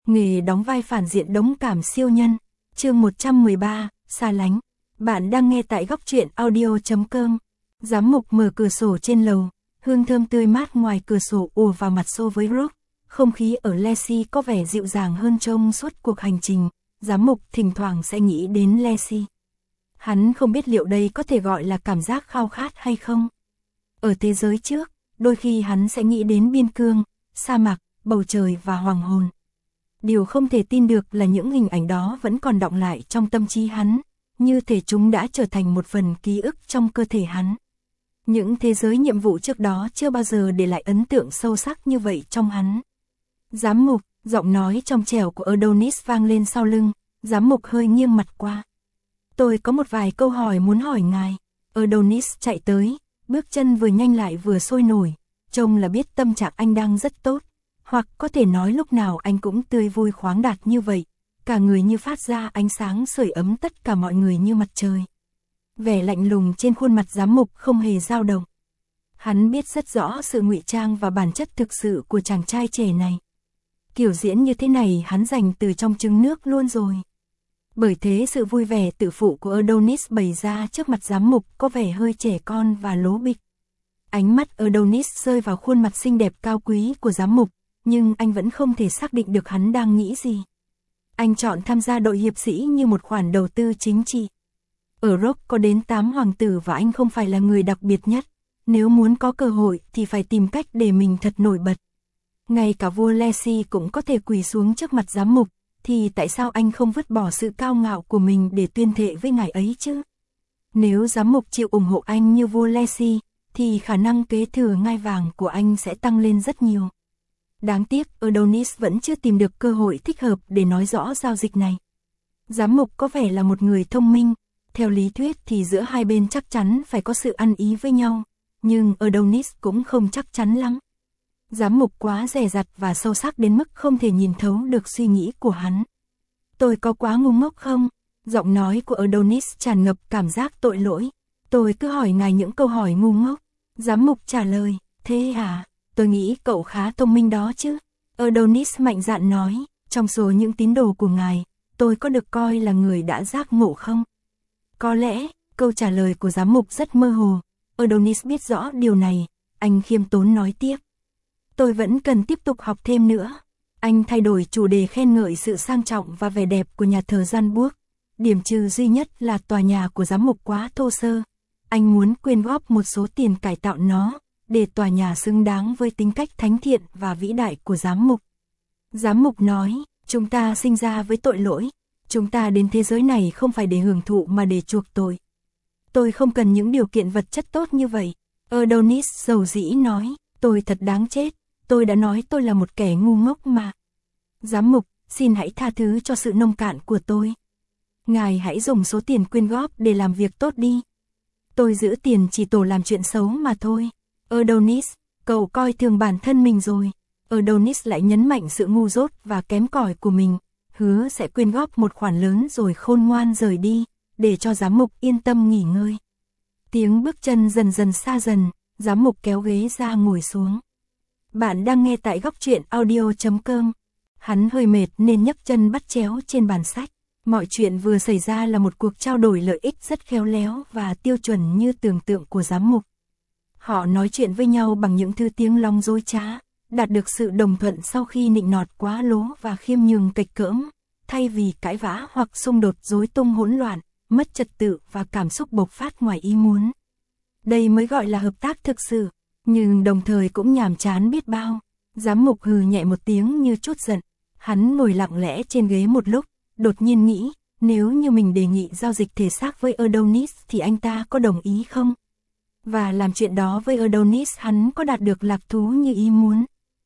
Nghề đóng vai phản diện đống cảm siêu nhân. Chương 113, xa lánh. Bạn đang nghe tại góc truyện audio.com. Giám mục mở cửa sổ trên lầu, hương thơm tươi mát ngoài cửa sổ ùa vào mặt xô với Brooke. Không khí ở Lacey có vẻ dịu dàng hơn trong suốt cuộc hành trình. Giám mục thỉnh thoảng sẽ nghĩ đến Lacey. Hắn không biết liệu đây có thể gọi là cảm giác khao khát hay không. Ở thế giới trước, đôi khi hắn sẽ nghĩ đến biên cương, sa mạc, bầu trời và hoàng hôn. Điều không thể tin được là những hình ảnh đó vẫn còn đọng lại trong tâm trí hắn, như thể chúng đã trở thành một phần ký ức trong cơ thể hắn. Những thế giới nhiệm vụ trước đó chưa bao giờ để lại ấn tượng sâu sắc như vậy trong hắn. Giám mục, giọng nói trong trẻo của Adonis vang lên sau lưng, giám mục hơi nghiêng mặt qua. Tôi có một vài câu hỏi muốn hỏi ngài. Adonis chạy tới, bước chân vừa nhanh lại vừa sôi nổi, trông là biết tâm trạng anh đang rất tốt. Hoặc có thể nói lúc nào anh cũng tươi vui khoáng đạt như vậy, cả người như phát ra ánh sáng sưởi ấm tất cả mọi người như mặt trời. Vẻ lạnh lùng trên khuôn mặt giám mục không hề dao động. Hắn biết rất rõ sự ngụy trang và bản chất thực sự của chàng trai trẻ này. Kiểu diễn như thế này hắn dành từ trong trứng nước luôn rồi. Bởi thế sự vui vẻ tự phụ của Adonis bày ra trước mặt giám mục có vẻ hơi trẻ con và lố bịch. Ánh mắt Adonis rơi vào khuôn mặt xinh đẹp cao quý của giám mục, nhưng anh vẫn không thể xác định được hắn đang nghĩ gì. Anh chọn tham gia đội hiệp sĩ như một khoản đầu tư chính trị. Ở Rock có đến 8 hoàng tử và anh không phải là người đặc biệt nhất. Nếu muốn có cơ hội thì phải tìm cách để mình thật nổi bật. Ngay cả vua Lacey cũng có thể quỳ xuống trước mặt giám mục, thì tại sao anh không vứt bỏ sự cao ngạo của mình để tuyên thệ với ngài ấy chứ? Nếu giám mục chịu ủng hộ anh như vua Lacey, thì khả năng kế thừa ngai vàng của anh sẽ tăng lên rất nhiều. Đáng tiếc Adonis vẫn chưa tìm được cơ hội thích hợp để nói rõ giao dịch này. Giám mục có vẻ là một người thông minh, theo lý thuyết thì giữa hai bên chắc chắn phải có sự ăn ý với nhau, nhưng Adonis cũng không chắc chắn lắm. Giám mục quá dè dặt và sâu sắc đến mức không thể nhìn thấu được suy nghĩ của hắn. Tôi có quá ngu ngốc không? Giọng nói của Adonis tràn ngập cảm giác tội lỗi. Tôi cứ hỏi ngài những câu hỏi ngu ngốc. Giám mục trả lời, thế hả? Tôi nghĩ cậu khá thông minh đó chứ. Adonis mạnh dạn nói, trong số những tín đồ của ngài, tôi có được coi là người đã giác ngộ không? Có lẽ, câu trả lời của giám mục rất mơ hồ. Adonis biết rõ điều này, anh khiêm tốn nói tiếp. Tôi vẫn cần tiếp tục học thêm nữa. Anh thay đổi chủ đề khen ngợi sự sang trọng và vẻ đẹp của nhà thờ Gianburg. Điểm trừ duy nhất là tòa nhà của giám mục quá thô sơ. Anh muốn quyên góp một số tiền cải tạo nó, để tòa nhà xứng đáng với tính cách thánh thiện và vĩ đại của giám mục. Giám mục nói, chúng ta sinh ra với tội lỗi. Chúng ta đến thế giới này không phải để hưởng thụ mà để chuộc tội. Tôi không cần những điều kiện vật chất tốt như vậy. Adonis dầu dĩ nói, tôi thật đáng chết. Tôi đã nói tôi là một kẻ ngu ngốc mà. Giám mục, xin hãy tha thứ cho sự nông cạn của tôi. Ngài hãy dùng số tiền quyên góp để làm việc tốt đi. Tôi giữ tiền chỉ tổ làm chuyện xấu mà thôi. Adonis, cậu coi thường bản thân mình rồi. Adonis lại nhấn mạnh sự ngu dốt và kém cỏi của mình, hứa sẽ quyên góp một khoản lớn rồi khôn ngoan rời đi, để cho giám mục yên tâm nghỉ ngơi. Tiếng bước chân dần dần xa dần, giám mục kéo ghế ra ngồi xuống. Bạn đang nghe tại góc truyện audio.com. Hắn hơi mệt nên nhấc chân bắt chéo trên bàn sách. Mọi chuyện vừa xảy ra là một cuộc trao đổi lợi ích rất khéo léo và tiêu chuẩn như tưởng tượng của giám mục. Họ nói chuyện với nhau bằng những thứ tiếng long dối trá, đạt được sự đồng thuận sau khi nịnh nọt quá lố và khiêm nhường kịch cỡm, thay vì cãi vã hoặc xung đột rối tung hỗn loạn, mất trật tự và cảm xúc bộc phát ngoài ý muốn. Đây mới gọi là hợp tác thực sự, nhưng đồng thời cũng nhàm chán biết bao. Giám mục hừ nhẹ một tiếng như trút giận. Hắn ngồi lặng lẽ trên ghế một lúc, đột nhiên nghĩ, nếu như mình đề nghị giao dịch thể xác với Adonis thì anh ta có đồng ý không? Và làm chuyện đó với Adonis hắn có đạt được lạc thú như ý muốn?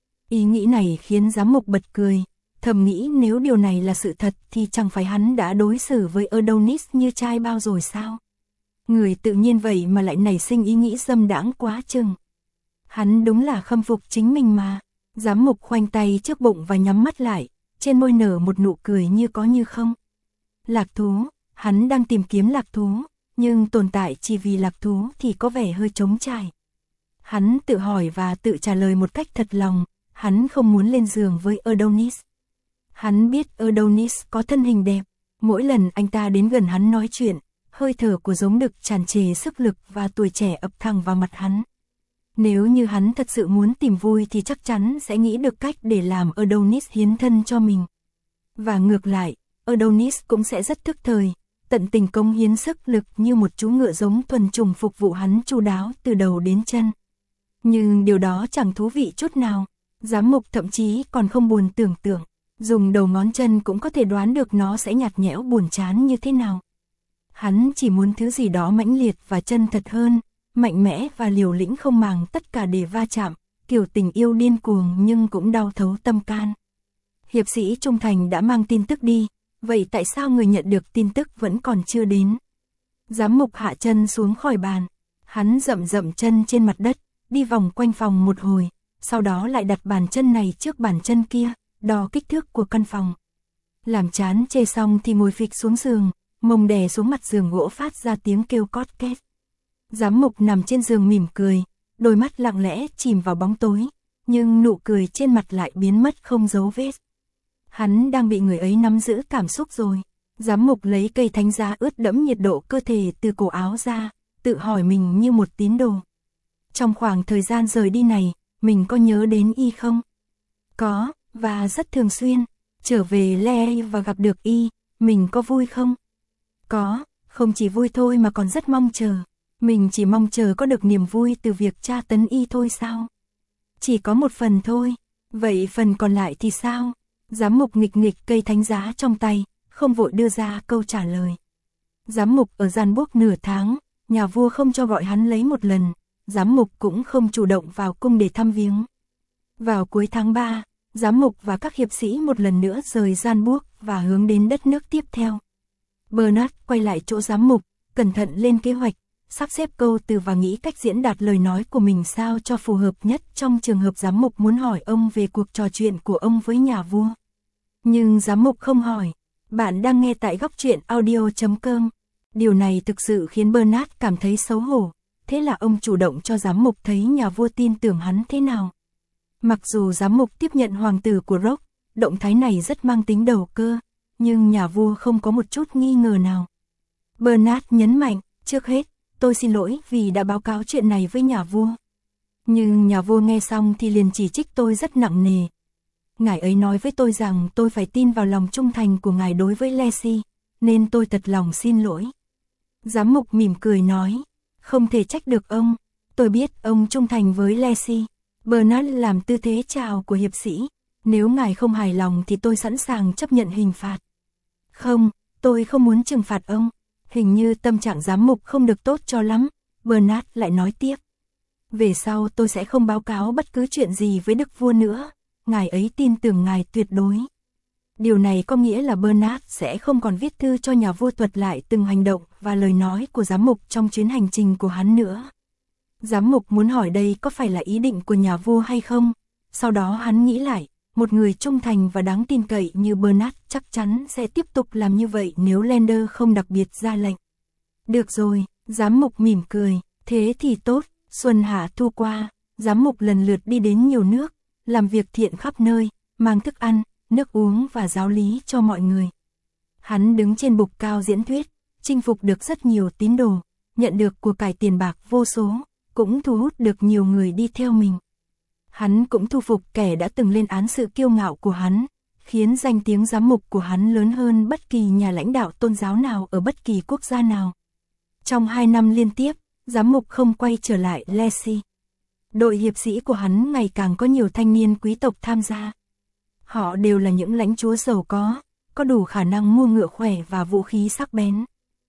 Ý nghĩ này khiến giám mục bật cười, thầm nghĩ nếu điều này là sự thật thì chẳng phải hắn đã đối xử với Adonis như trai bao rồi sao? Người tự nhiên vậy mà lại nảy sinh ý nghĩ dâm đãng quá chừng. Hắn đúng là khâm phục chính mình mà. Giám mục khoanh tay trước bụng và nhắm mắt lại, trên môi nở một nụ cười như có như không. Lạc thú, hắn đang tìm kiếm lạc thú, nhưng tồn tại chỉ vì lạc thú thì có vẻ hơi trống trải. Hắn tự hỏi và tự trả lời một cách thật lòng, hắn không muốn lên giường với Adonis. Hắn biết Adonis có thân hình đẹp, mỗi lần anh ta đến gần hắn nói chuyện, hơi thở của giống đực tràn trề sức lực và tuổi trẻ ập thẳng vào mặt hắn. Nếu như hắn thật sự muốn tìm vui thì chắc chắn sẽ nghĩ được cách để làm Adonis hiến thân cho mình. Và ngược lại, Adonis cũng sẽ rất thức thời, tận tình cống hiến sức lực như một chú ngựa giống thuần chủng phục vụ hắn chu đáo từ đầu đến chân. Nhưng điều đó chẳng thú vị chút nào, giám mục thậm chí còn không buồn tưởng tượng, dùng đầu ngón chân cũng có thể đoán được nó sẽ nhạt nhẽo buồn chán như thế nào. Hắn chỉ muốn thứ gì đó mãnh liệt và chân thật hơn, mạnh mẽ và liều lĩnh không màng tất cả để va chạm, kiểu tình yêu điên cuồng nhưng cũng đau thấu tâm can. Hiệp sĩ trung thành đã mang tin tức đi, vậy tại sao người nhận được tin tức vẫn còn chưa đến? Giám mục hạ chân xuống khỏi bàn, hắn dậm dậm chân trên mặt đất, đi vòng quanh phòng một hồi, sau đó lại đặt bàn chân này trước bàn chân kia, đo kích thước của căn phòng. Làm chán chê xong thì ngồi phịch xuống giường, mông đè xuống mặt giường gỗ phát ra tiếng kêu cót két. Giám mục nằm trên giường mỉm cười, đôi mắt lặng lẽ chìm vào bóng tối, nhưng nụ cười trên mặt lại biến mất không dấu vết. Hắn đang bị người ấy nắm giữ cảm xúc rồi. Giám mục lấy cây thánh giá ướt đẫm nhiệt độ cơ thể từ cổ áo ra, tự hỏi mình như một tín đồ. Trong khoảng thời gian rời đi này, mình có nhớ đến y không? Có, và rất thường xuyên. Trở về Le và gặp được y, mình có vui không? Có, không chỉ vui thôi mà còn rất mong chờ. Mình chỉ mong chờ có được niềm vui từ việc tra tấn y thôi sao? Chỉ có một phần thôi, vậy phần còn lại thì sao? Giám mục nghịch nghịch cây thánh giá trong tay, không vội đưa ra câu trả lời. Giám mục ở gian buốc nửa tháng, nhà vua không cho gọi hắn lấy một lần, giám mục cũng không chủ động vào cung để thăm viếng. Vào cuối tháng 3, giám mục và các hiệp sĩ một lần nữa rời gian buốc và hướng đến đất nước tiếp theo. Bernard quay lại chỗ giám mục, cẩn thận lên kế hoạch, sắp xếp câu từ và nghĩ cách diễn đạt lời nói của mình sao cho phù hợp nhất trong trường hợp giám mục muốn hỏi ông về cuộc trò chuyện của ông với nhà vua. Nhưng giám mục không hỏi. Bạn đang nghe tại góc truyện audio.com. Điều này thực sự khiến Bernard cảm thấy xấu hổ. Thế là ông chủ động cho giám mục thấy nhà vua tin tưởng hắn thế nào. Mặc dù giám mục tiếp nhận hoàng tử của Rock, động thái này rất mang tính đầu cơ, nhưng nhà vua không có một chút nghi ngờ nào. Bernard nhấn mạnh, trước hết, tôi xin lỗi vì đã báo cáo chuyện này với nhà vua. Nhưng nhà vua nghe xong thì liền chỉ trích tôi rất nặng nề. Ngài ấy nói với tôi rằng tôi phải tin vào lòng trung thành của ngài đối với Lacey, nên tôi thật lòng xin lỗi. Giám mục mỉm cười nói, không thể trách được ông, tôi biết ông trung thành với Lacey. Bernard làm tư thế chào của hiệp sĩ, nếu ngài không hài lòng thì tôi sẵn sàng chấp nhận hình phạt. Không, tôi không muốn trừng phạt ông, hình như tâm trạng giám mục không được tốt cho lắm, Bernard lại nói tiếp. Về sau tôi sẽ không báo cáo bất cứ chuyện gì với đức vua nữa. Ngài ấy tin tưởng ngài tuyệt đối. Điều này có nghĩa là Bernard sẽ không còn viết thư cho nhà vua thuật lại từng hành động và lời nói của giám mục trong chuyến hành trình của hắn nữa. Giám mục muốn hỏi đây có phải là ý định của nhà vua hay không? Sau đó hắn nghĩ lại, một người trung thành và đáng tin cậy như Bernard chắc chắn sẽ tiếp tục làm như vậy nếu Lander không đặc biệt ra lệnh. Được rồi, giám mục mỉm cười, thế thì tốt. Xuân hạ thu qua, giám mục lần lượt đi đến nhiều nước, làm việc thiện khắp nơi, mang thức ăn, nước uống và giáo lý cho mọi người. Hắn đứng trên bục cao diễn thuyết, chinh phục được rất nhiều tín đồ, nhận được của cải tiền bạc vô số, cũng thu hút được nhiều người đi theo mình. Hắn cũng thu phục kẻ đã từng lên án sự kiêu ngạo của hắn, khiến danh tiếng giám mục của hắn lớn hơn bất kỳ nhà lãnh đạo tôn giáo nào ở bất kỳ quốc gia nào. Trong 2 năm liên tiếp, giám mục không quay trở lại Lacey. Đội hiệp sĩ của hắn ngày càng có nhiều thanh niên quý tộc tham gia. Họ đều là những lãnh chúa giàu có đủ khả năng mua ngựa khỏe và vũ khí sắc bén.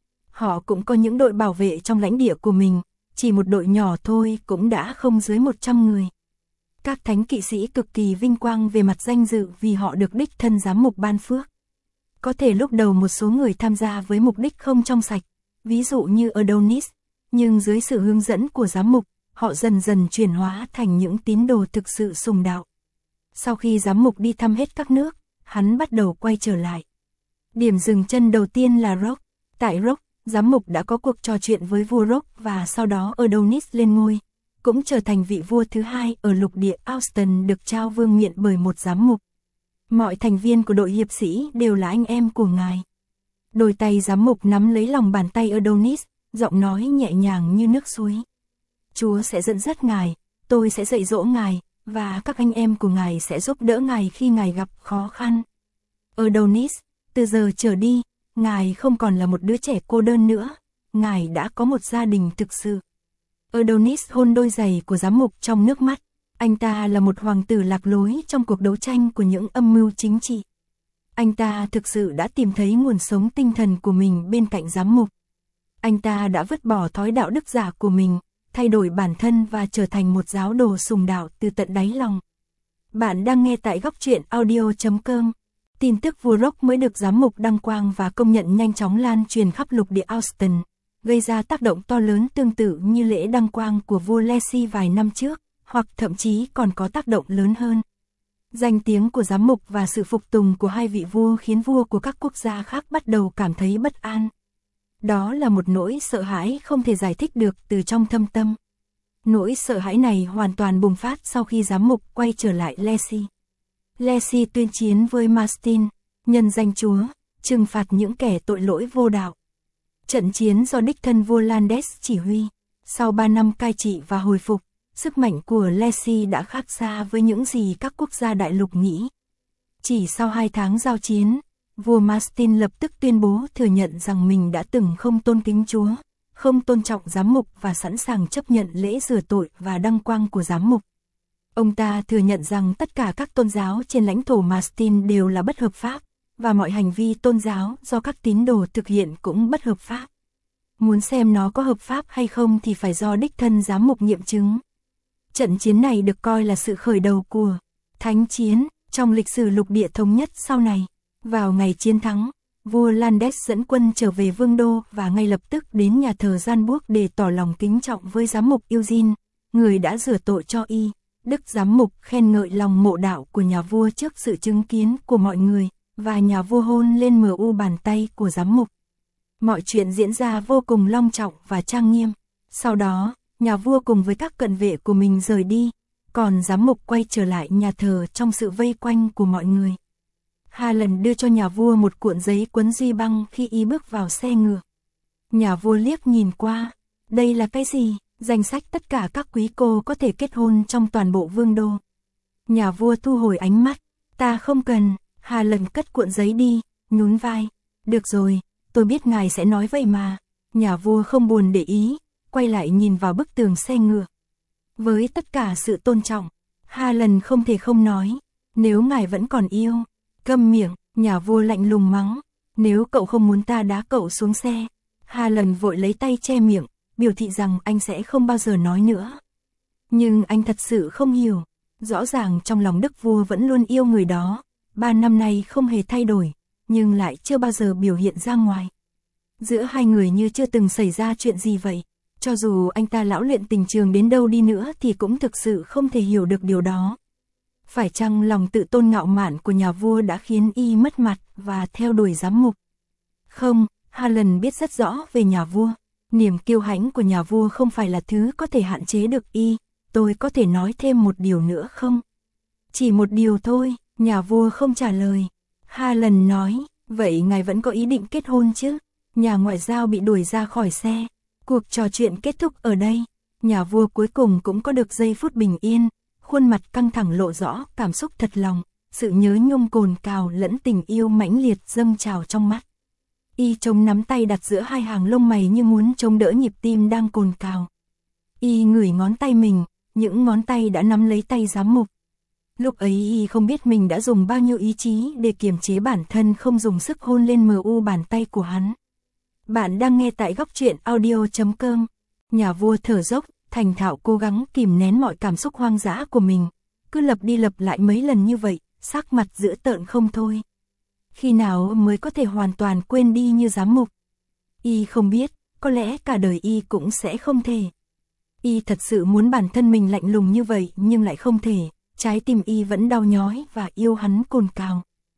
Họ cũng có những đội bảo vệ trong lãnh địa của mình, chỉ một đội nhỏ thôi cũng đã không dưới 100 người. Các thánh kỵ sĩ cực kỳ vinh quang về mặt danh dự vì họ được đích thân giám mục ban phước. Có thể lúc đầu một số người tham gia với mục đích không trong sạch, ví dụ như Adonis, nhưng dưới sự hướng dẫn của giám mục, họ dần dần chuyển hóa thành những tín đồ thực sự sùng đạo. Sau khi giám mục đi thăm hết các nước, hắn bắt đầu quay trở lại. Điểm dừng chân đầu tiên là Rock. Tại Rock, giám mục đã có cuộc trò chuyện với vua Rock và sau đó Adonis lên ngôi, cũng trở thành vị vua thứ hai ở lục địa Austin được trao vương miện bởi một giám mục. Mọi thành viên của đội hiệp sĩ đều là anh em của ngài. Đôi tay giám mục nắm lấy lòng bàn tay Adonis, giọng nói nhẹ nhàng như nước suối. Chúa sẽ dẫn dắt ngài, tôi sẽ dạy dỗ ngài, và các anh em của ngài sẽ giúp đỡ ngài khi ngài gặp khó khăn. Adonis, từ giờ trở đi, ngài không còn là một đứa trẻ cô đơn nữa, ngài đã có một gia đình thực sự. Adonis hôn đôi giày của giám mục trong nước mắt. Anh ta là một hoàng tử lạc lối trong cuộc đấu tranh của những âm mưu chính trị. Anh ta thực sự đã tìm thấy nguồn sống tinh thần của mình bên cạnh giám mục. Anh ta đã vứt bỏ thói đạo đức giả của mình, thay đổi bản thân và trở thành một giáo đồ sùng đạo từ tận đáy lòng. Bạn đang nghe tại góc truyện audio.com. Tin tức vua Rock mới được giám mục đăng quang và công nhận nhanh chóng lan truyền khắp lục địa Austin, gây ra tác động to lớn tương tự như lễ đăng quang của vua Laci vài năm trước, hoặc thậm chí còn có tác động lớn hơn. Danh tiếng của giám mục và sự phục tùng của hai vị vua khiến vua của các quốc gia khác bắt đầu cảm thấy bất an. Đó là một nỗi sợ hãi không thể giải thích được từ trong thâm tâm. Nỗi sợ hãi này hoàn toàn bùng phát sau khi giám mục quay trở lại Laci. Laci tuyên chiến với Martin, nhân danh Chúa, trừng phạt những kẻ tội lỗi vô đạo. Trận chiến do đích thân vua Landes chỉ huy. Sau 3 năm cai trị và hồi phục, sức mạnh của Laci đã khác xa với những gì các quốc gia đại lục nghĩ. Chỉ sau 2 tháng giao chiến, vua Martin lập tức tuyên bố thừa nhận rằng mình đã từng không tôn kính Chúa, không tôn trọng giám mục và sẵn sàng chấp nhận lễ rửa tội và đăng quang của giám mục. Ông ta thừa nhận rằng tất cả các tôn giáo trên lãnh thổ Martin đều là bất hợp pháp, và mọi hành vi tôn giáo do các tín đồ thực hiện cũng bất hợp pháp. Muốn xem nó có hợp pháp hay không thì phải do đích thân giám mục nghiệm chứng. Trận chiến này được coi là sự khởi đầu của thánh chiến trong lịch sử lục địa thống nhất sau này. Vào ngày chiến thắng, vua Landes dẫn quân trở về vương đô và ngay lập tức đến nhà thờ Gianburg để tỏ lòng kính trọng với giám mục Eugene, người đã rửa tội cho y. Đức giám mục khen ngợi lòng mộ đạo của nhà vua trước sự chứng kiến của mọi người, và nhà vua hôn lên bàn tay của giám mục. Mọi chuyện diễn ra vô cùng long trọng và trang nghiêm. Sau đó, nhà vua cùng với các cận vệ của mình rời đi, còn giám mục quay trở lại nhà thờ trong sự vây quanh của mọi người. Harlan đưa cho nhà vua một cuộn giấy quấn duy băng khi y bước vào xe ngựa. Nhà vua liếc nhìn qua. Đây là cái gì? Danh sách tất cả các quý cô có thể kết hôn trong toàn bộ vương đô. Nhà vua thu hồi ánh mắt. Ta không cần. Harlan cất cuộn giấy đi, nhún vai. Được rồi, tôi biết ngài sẽ nói vậy mà. Nhà vua không buồn để ý, quay lại nhìn vào bức tường xe ngựa. Với tất cả sự tôn trọng, Harlan không thể không nói. Nếu ngài vẫn còn yêu, câm miệng, nhà vua lạnh lùng mắng. Nếu cậu không muốn ta đá cậu xuống xe. Harlan vội lấy tay che miệng, biểu thị rằng anh sẽ không bao giờ nói nữa. Nhưng anh thật sự không hiểu. Rõ ràng trong lòng đức vua vẫn luôn yêu người đó. 3 năm nay không hề thay đổi, nhưng lại chưa bao giờ biểu hiện ra ngoài. Giữa hai người như chưa từng xảy ra chuyện gì vậy. Cho dù anh ta lão luyện tình trường đến đâu đi nữa thì cũng thực sự không thể hiểu được điều đó. Phải chăng lòng tự tôn ngạo mạn của nhà vua đã khiến y mất mặt và theo đuổi giám mục? Không, Harlan biết rất rõ về nhà vua. Niềm kiêu hãnh của nhà vua không phải là thứ có thể hạn chế được y. Tôi có thể nói thêm một điều nữa không? Chỉ một điều thôi, nhà vua không trả lời. Harlan nói, vậy ngài vẫn có ý định kết hôn chứ? Nhà ngoại giao bị đuổi ra khỏi xe. Cuộc trò chuyện kết thúc ở đây. Nhà vua cuối cùng cũng có được giây phút bình yên. Khuôn mặt căng thẳng lộ rõ cảm xúc thật lòng. Sự nhớ nhung cồn cào lẫn tình yêu mãnh liệt dâng trào trong mắt. Y chống nắm tay đặt giữa hai hàng lông mày như muốn chống đỡ nhịp tim đang cồn cào. Y ngửi ngón tay mình, những ngón tay đã nắm lấy tay giám mục. Lúc ấy y không biết mình đã dùng bao nhiêu ý chí để kiềm chế bản thân không dùng sức hôn lên bàn tay của hắn. Bạn đang nghe tại góc truyện audio.com. Nhà vua thở dốc, thành thạo cố gắng kìm nén mọi cảm xúc hoang dã của mình. Cứ lặp đi lặp lại mấy lần như vậy, sắc mặt dữ tợn không thôi. Khi nào mới có thể hoàn toàn quên đi như giám mục? Y không biết, có lẽ cả đời y cũng sẽ không thể. Y thật sự muốn bản thân mình lạnh lùng như vậy nhưng lại không thể. Trái tim y vẫn đau nhói và yêu hắn cồn cào.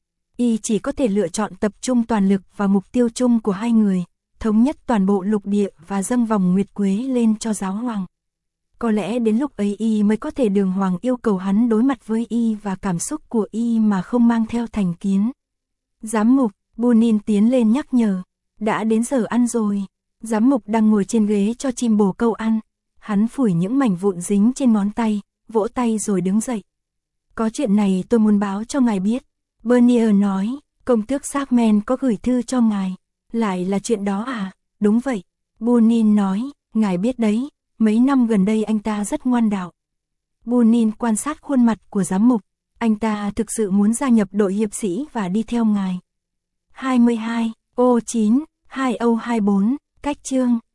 Y chỉ có thể lựa chọn tập trung toàn lực vào mục tiêu chung của hai người, thống nhất toàn bộ lục địa và dâng vòng nguyệt quế lên cho giáo hoàng. Có lẽ đến lúc ấy y mới có thể đường hoàng yêu cầu hắn đối mặt với y và cảm xúc của y mà không mang theo thành kiến. Giám mục, Bunin tiến lên nhắc nhở. Đã đến giờ ăn rồi. Giám mục đang ngồi trên ghế cho chim bồ câu ăn. Hắn phủi những mảnh vụn dính trên ngón tay, vỗ tay rồi đứng dậy. Có chuyện này tôi muốn báo cho ngài biết. Bernier nói, công tước Sarmen có gửi thư cho ngài. Lại là chuyện đó à? Đúng vậy. Bunin nói, ngài biết đấy, mấy năm gần đây anh ta rất ngoan đạo. Bunin quan sát khuôn mặt của giám mục. Anh ta thực sự muốn gia nhập đội hiệp sĩ và đi theo ngài. 22, O9, 2O24, cách chương.